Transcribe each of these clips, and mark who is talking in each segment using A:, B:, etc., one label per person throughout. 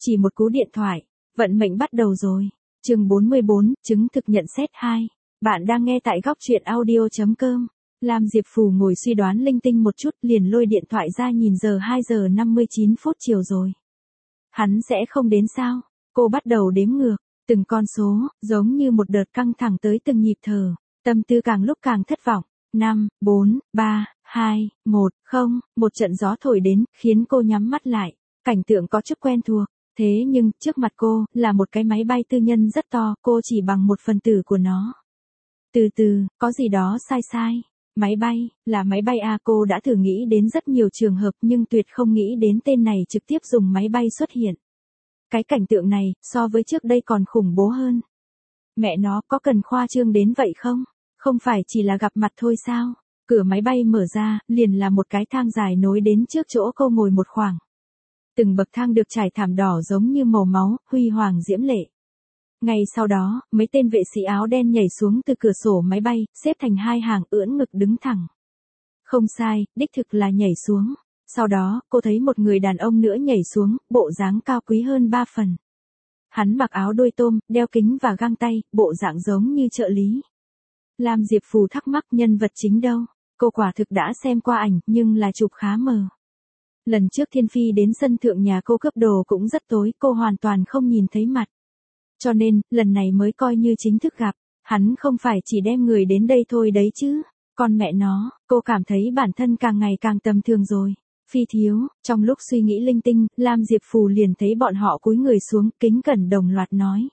A: Chỉ một cú điện thoại, vận mệnh bắt đầu rồi. Chương 44, chứng thực nhận xét 2. Bạn đang nghe tại góc truyện audio.com. Lam Diệp Phù ngồi suy đoán linh tinh một chút liền lôi điện thoại ra nhìn giờ 2 giờ 59 phút chiều rồi. Hắn sẽ không đến sao? Cô bắt đầu đếm ngược, từng con số, giống như một đợt căng thẳng tới từng nhịp thở, tâm tư càng lúc càng thất vọng. 5, 4, 3, 2, 1, 0, một trận gió thổi đến, khiến cô nhắm mắt lại. Cảnh tượng có chút quen thuộc, thế nhưng, trước mặt cô, là một cái máy bay tư nhân rất to, cô chỉ bằng một phần tử của nó. Từ từ, có gì đó sai. Máy bay, là máy bay à, cô đã thử nghĩ đến rất nhiều trường hợp nhưng tuyệt không nghĩ đến tên này trực tiếp dùng máy bay xuất hiện. Cái cảnh tượng này, so với trước đây còn khủng bố hơn. Mẹ nó, có cần khoa trương đến vậy không? Không phải chỉ là gặp mặt thôi sao? Cửa máy bay mở ra, liền là một cái thang dài nối đến trước chỗ cô ngồi một khoảng. Từng bậc thang được trải thảm đỏ giống như màu máu, huy hoàng diễm lệ. Ngay sau đó, mấy tên vệ sĩ áo đen nhảy xuống từ cửa sổ máy bay, xếp thành hai hàng ưỡn ngực đứng thẳng. Không sai, đích thực là nhảy xuống. Sau đó, cô thấy một người đàn ông nữa nhảy xuống, bộ dáng cao quý hơn 3 phần. Hắn mặc áo đôi tôm, đeo kính và găng tay, bộ dạng giống như trợ lý. Lam Diệp Phù thắc mắc nhân vật chính đâu? Cô quả thực đã xem qua ảnh, nhưng là chụp khá mờ. Lần trước Thiên Phi đến sân thượng nhà cô cướp đồ cũng rất tối, cô hoàn toàn không nhìn thấy mặt. Cho nên, lần này mới coi như chính thức gặp, hắn không phải chỉ đem người đến đây thôi đấy chứ. Con mẹ nó, cô cảm thấy bản thân càng ngày càng tầm thường rồi. Phi thiếu, trong lúc suy nghĩ linh tinh, Lam Diệp Phù liền thấy bọn họ cúi người xuống, kính cẩn đồng loạt nói.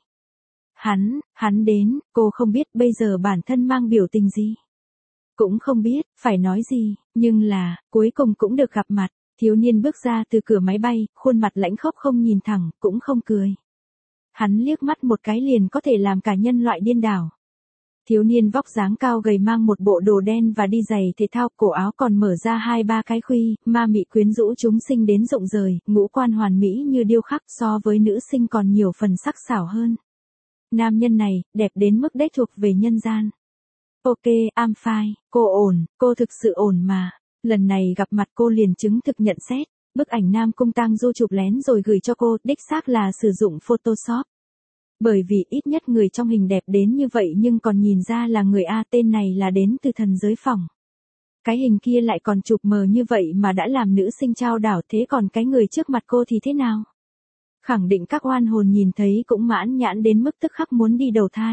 A: Hắn đến, cô không biết bây giờ bản thân mang biểu tình gì. Cũng không biết, phải nói gì, nhưng là, cuối cùng cũng được gặp mặt. Thiếu niên bước ra từ cửa máy bay, khuôn mặt lãnh khốc không nhìn thẳng, cũng không cười. Hắn liếc mắt một cái liền có thể làm cả nhân loại điên đảo. Thiếu niên vóc dáng cao gầy mang một bộ đồ đen và đi giày thể thao, cổ áo còn mở ra 2-3 cái khuy, ma mị quyến rũ chúng sinh đến rụng rời, ngũ quan hoàn mỹ như điêu khắc, so với nữ sinh còn nhiều phần sắc sảo hơn. Nam nhân này, đẹp đến mức đếch thuộc về nhân gian. Ok, I'm fine, cô ổn, cô thực sự ổn mà. Lần này gặp mặt cô liền chứng thực nhận xét, bức ảnh Nam Cung Tang Du chụp lén rồi gửi cho cô, đích xác là sử dụng Photoshop. Bởi vì ít nhất người trong hình đẹp đến như vậy nhưng còn nhìn ra là người A, tên này là đến từ thần giới phòng. Cái hình kia lại còn chụp mờ như vậy mà đã làm nữ sinh trao đảo, thế còn cái người trước mặt cô thì thế nào? Khẳng định các oan hồn nhìn thấy cũng mãn nhãn đến mức tức khắc muốn đi đầu thai.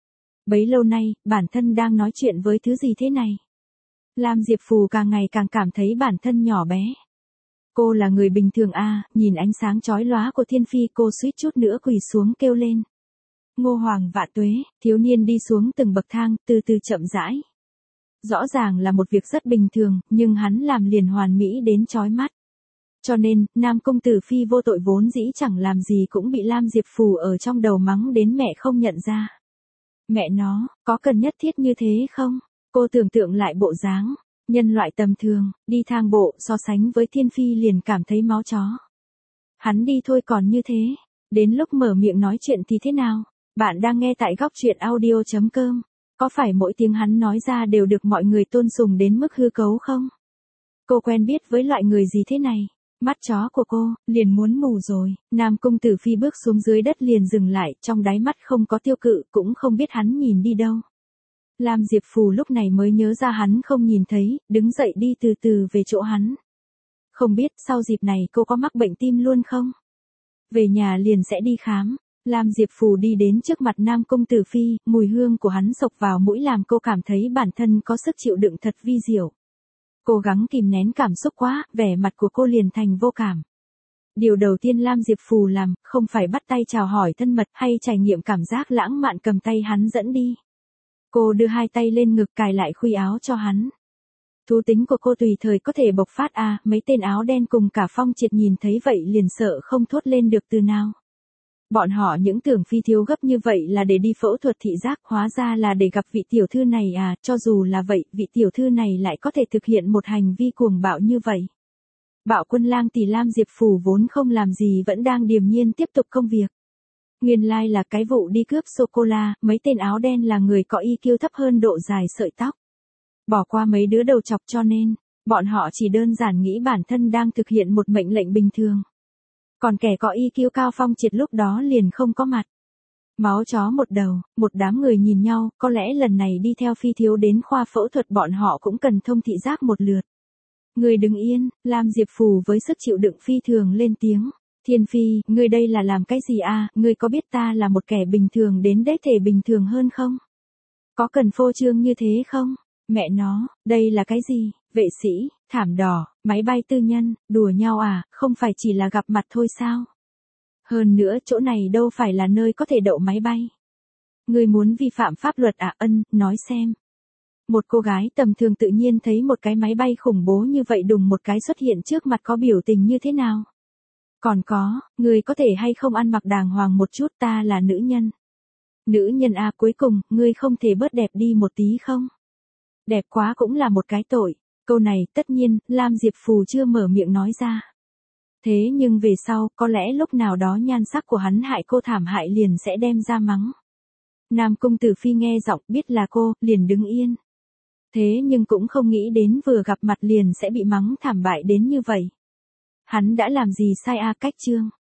A: Bấy lâu nay, bản thân đang nói chuyện với thứ gì thế này? Lam Diệp Phù càng ngày càng cảm thấy bản thân nhỏ bé. Cô là người bình thường à, nhìn ánh sáng chói lóa của Thiên Phi cô suýt chút nữa quỳ xuống kêu lên. Ngô Hoàng vạn tuế, thiếu niên đi xuống từng bậc thang, từ từ chậm rãi. Rõ ràng là một việc rất bình thường, nhưng hắn làm liền hoàn mỹ đến chói mắt. Cho nên, Nam Công Tử Phi vô tội vốn dĩ chẳng làm gì cũng bị Lam Diệp Phù ở trong đầu mắng đến mẹ không nhận ra. Mẹ nó, có cần nhất thiết như thế không? Cô tưởng tượng lại bộ dáng, nhân loại tầm thường, đi thang bộ so sánh với Thiên Phi liền cảm thấy máu chó. Hắn đi thôi còn như thế, đến lúc mở miệng nói chuyện thì thế nào? Bạn đang nghe tại góc truyện audio.com. Có phải mỗi tiếng hắn nói ra đều được mọi người tôn sùng đến mức hư cấu không? Cô quen biết với loại người gì thế này? Mắt chó của cô, liền muốn mù rồi. Nam Cung Tử Phi bước xuống dưới đất liền dừng lại, trong đáy mắt không có tiêu cự, cũng không biết hắn nhìn đi đâu. Lam Diệp Phù lúc này mới nhớ ra hắn không nhìn thấy, đứng dậy đi từ từ về chỗ hắn. Không biết sau dịp này cô có mắc bệnh tim luôn không? Về nhà liền sẽ đi khám. Lam Diệp Phù đi đến trước mặt Nam Cung Tử Phi, mùi hương của hắn xộc vào mũi làm cô cảm thấy bản thân có sức chịu đựng thật vi diệu. Cố gắng kìm nén cảm xúc quá, vẻ mặt của cô liền thành vô cảm. Điều đầu tiên Lam Diệp Phù làm, không phải bắt tay chào hỏi thân mật hay trải nghiệm cảm giác lãng mạn cầm tay hắn dẫn đi. Cô đưa hai tay lên ngực cài lại khuy áo cho hắn. Thú tính của cô tùy thời có thể bộc phát à, mấy tên áo đen cùng cả Phong Triệt nhìn thấy vậy liền sợ không thốt lên được từ nào. Bọn họ những tưởng Phi thiếu gấp như vậy là để đi phẫu thuật thị giác, hóa ra là để gặp vị tiểu thư này à, cho dù là vậy, vị tiểu thư này lại có thể thực hiện một hành vi cuồng bạo như vậy. Bạo Quân Lang tỷ Lam Diệp Phù vốn không làm gì vẫn đang điềm nhiên tiếp tục công việc. Nguyên lai là cái vụ đi cướp sô-cô-la, mấy tên áo đen là người có IQ thấp hơn độ dài sợi tóc. Bỏ qua mấy đứa đầu chọc cho nên, bọn họ chỉ đơn giản nghĩ bản thân đang thực hiện một mệnh lệnh bình thường. Còn kẻ có IQ cao Phong Triệt lúc đó liền không có mặt. Máu chó một đầu, một đám người nhìn nhau, có lẽ lần này đi theo Phi thiếu đến khoa phẫu thuật bọn họ cũng cần thông thị giác một lượt. Người đừng yên, Lam Diệp Phù với sức chịu đựng phi thường lên tiếng. Thiên Phi, ngươi đây là làm cái gì à, ngươi có biết ta là một kẻ bình thường đến đế thể bình thường hơn không? Có cần phô trương như thế không? Mẹ nó, đây là cái gì? Vệ sĩ, thảm đỏ, máy bay tư nhân, đùa nhau à, không phải chỉ là gặp mặt thôi sao? Hơn nữa chỗ này đâu phải là nơi có thể đậu máy bay. Ngươi muốn vi phạm pháp luật à? Nói xem. Một cô gái tầm thường tự nhiên thấy một cái máy bay khủng bố như vậy đùng một cái xuất hiện trước mặt có biểu tình như thế nào? Còn có, ngươi có thể hay không ăn mặc đàng hoàng một chút, ta là nữ nhân. Nữ nhân à, cuối cùng, ngươi không thể bớt đẹp đi một tí không? Đẹp quá cũng là một cái tội. Câu này, tất nhiên, Lam Diệp Phù chưa mở miệng nói ra. Thế nhưng về sau, có lẽ lúc nào đó nhan sắc của hắn hại cô thảm hại liền sẽ đem ra mắng. Nam Cung Tử Phi nghe giọng biết là cô, liền đứng yên. Thế nhưng cũng không nghĩ đến vừa gặp mặt liền sẽ bị mắng thảm bại đến như vậy. Hắn đã làm gì sai à? Cách chương